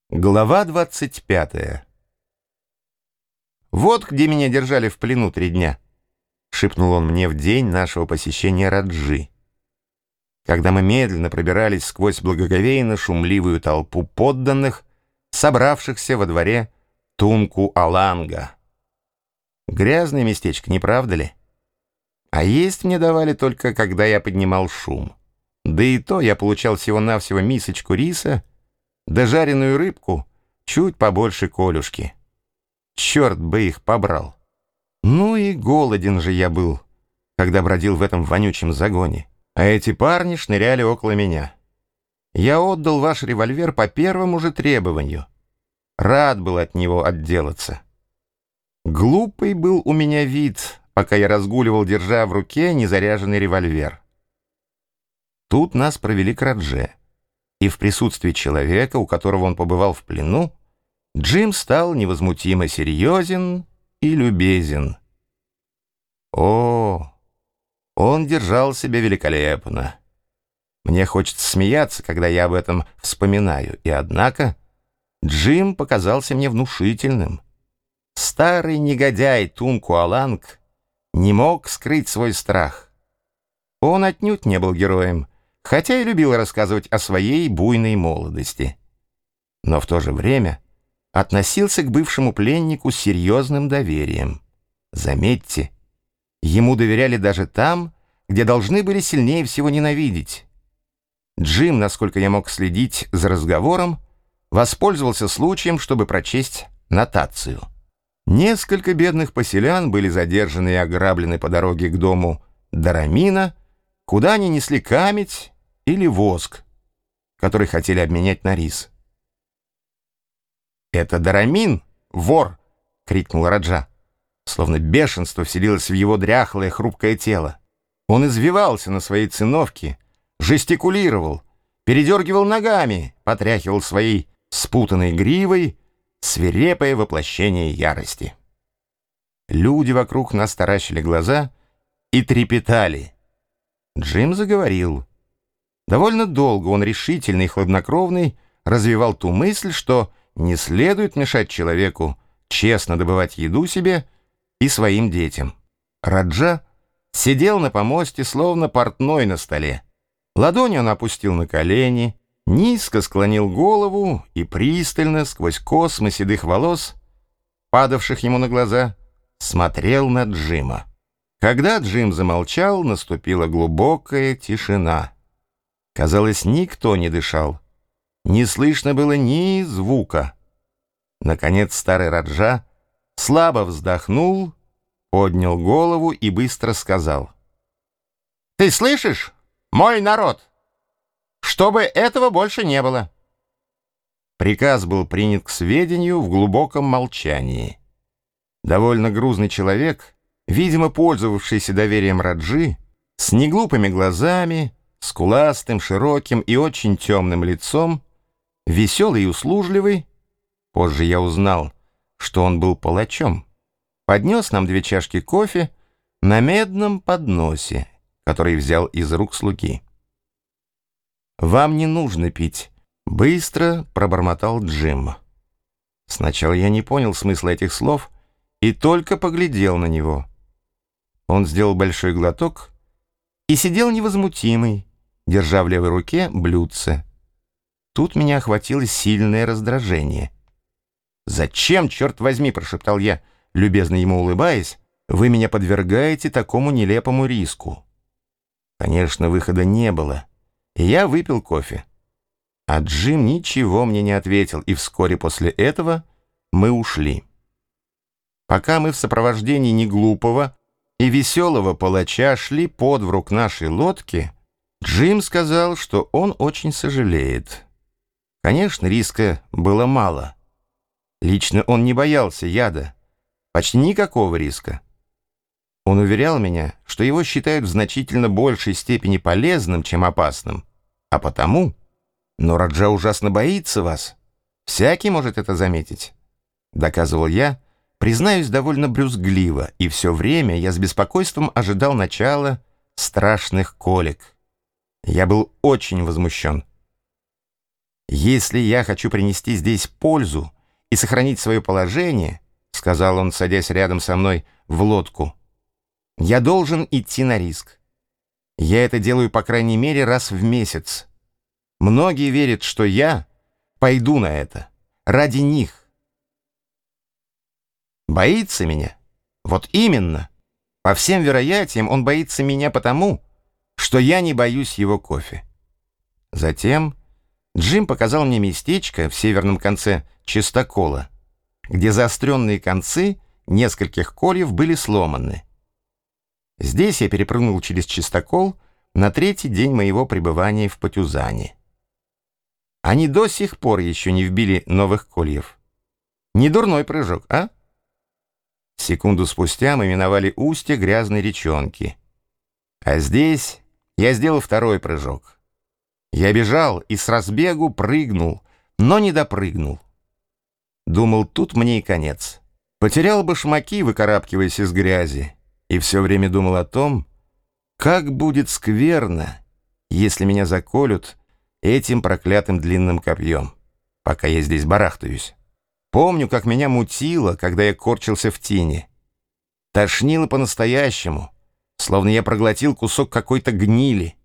Глава 25. «Вот где меня держали в плену 3 дня», — шепнул он мне в день нашего посещения Раджи, когда мы медленно пробирались сквозь благоговейно шумливую толпу подданных, собравшихся во дворе Тунку-Аланга. Грязное местечко, не правда ли? А есть мне давали только, когда я поднимал шум. Да и то я получал всего-навсего мисочку риса, да жареную рыбку чуть побольше колюшки. Черт бы их побрал. Ну и голоден же я был, когда бродил в этом вонючем загоне. А эти парни шныряли около меня. Я отдал ваш револьвер по первому же требованию. Рад был от него отделаться. Глупый был у меня вид, пока я разгуливал, держа в руке незаряженный револьвер. Тут нас провели к Радже. И в присутствии человека, у которого он побывал в плену, Джим стал невозмутимо серьезен и любезен. О, он держал себя великолепно. Мне хочется смеяться, когда я об этом вспоминаю, и однако Джим показался мне внушительным. Старый негодяй Тунку-Аланг не мог скрыть свой страх. Он отнюдь не был героем, хотя и любил рассказывать о своей буйной молодости. Но в то же время относился к бывшему пленнику с серьезным доверием. Заметьте, ему доверяли даже там, где должны были сильнее всего ненавидеть. Джим, насколько я мог следить за разговором, воспользовался случаем, чтобы прочесть нотацию. Несколько бедных поселян были задержаны и ограблены по дороге к дому Дарамина, куда они несли камедь или воск, который хотели обменять на рис. «Это Дарамин, вор!» — крикнул Раджа. Словно бешенство вселилось в его дряхлое хрупкое тело. Он извивался на своей циновке, жестикулировал, передергивал ногами, потряхивал своей спутанной гривой, свирепое воплощение ярости. Люди вокруг нас таращили глаза и трепетали. Джим заговорил. Довольно долго он решительный и хладнокровный развивал ту мысль, что не следует мешать человеку честно добывать еду себе и своим детям. Раджа сидел на помосте, словно портной на столе. Ладони он опустил на колени, низко склонил голову и пристально, сквозь космы седых волос, падавших ему на глаза, смотрел на Джима. Когда Джим замолчал, наступила глубокая тишина. Казалось, никто не дышал. Не слышно было ни звука. Наконец старый Раджа слабо вздохнул, поднял голову и быстро сказал: «Ты слышишь, мой народ? Чтобы этого больше не было». Приказ был принят к сведению в глубоком молчании. Довольно грузный человек, видимо, пользовавшийся доверием Раджи, с неглупыми глазами, скуластым, широким и очень темным лицом, веселый и услужливый, позже я узнал, что он был палачом, поднес нам 2 чашки кофе на медном подносе, который взял из рук слуги. «Вам не нужно пить», — быстро пробормотал Джим. Сначала я не понял смысла этих слов и только поглядел на него. Он сделал большой глоток и сидел невозмутимый, держа в левой руке блюдце. Тут меня охватило сильное раздражение. «Зачем, черт возьми, — прошептал я, любезно ему улыбаясь, — вы меня подвергаете такому нелепому риску?» Конечно, выхода не было, и я выпил кофе. А Джим ничего мне не ответил, и вскоре после этого мы ушли. Пока мы в сопровождении неглупого и веселого палача шли под в рук нашей лодки, Джим сказал, что он очень сожалеет. Конечно, риска было мало. Лично он не боялся яда, почти никакого риска. Он уверял меня, что его считают в значительно большей степени полезным, чем опасным, а потому... «Но Раджа ужасно боится вас. Всякий может это заметить», — доказывал я, признаюсь, довольно брюзгливо, и все время я с беспокойством ожидал начала страшных колик. Я был очень возмущен. «Если я хочу принести здесь пользу и сохранить свое положение, — сказал он, садясь рядом со мной в лодку, — я должен идти на риск. Я это делаю, по крайней мере, раз в месяц. Многие верят, что я пойду на это ради них. Боится меня? Вот именно. По всем вероятиям, он боится меня потому, что я не боюсь его кофе». Затем Джим показал мне местечко в северном конце чистокола, где заостренные концы нескольких кольев были сломаны. Здесь я перепрыгнул через чистокол на третий день моего пребывания в Патюзане. Они до сих пор еще не вбили новых кольев. Не дурной прыжок, а? Секунду спустя мы миновали устье грязной речонки. А здесь я сделал второй прыжок. Я бежал и с разбегу прыгнул, но не допрыгнул. Думал, тут мне и конец. Потерял башмаки, выкарабкиваясь из грязи, и все время думал о том, как будет скверно, если меня заколют этим проклятым длинным копьем, пока я здесь барахтаюсь. Помню, как меня мутило, когда я корчился в тени. Тошнило по-настоящему, словно я проглотил кусок какой-то гнили.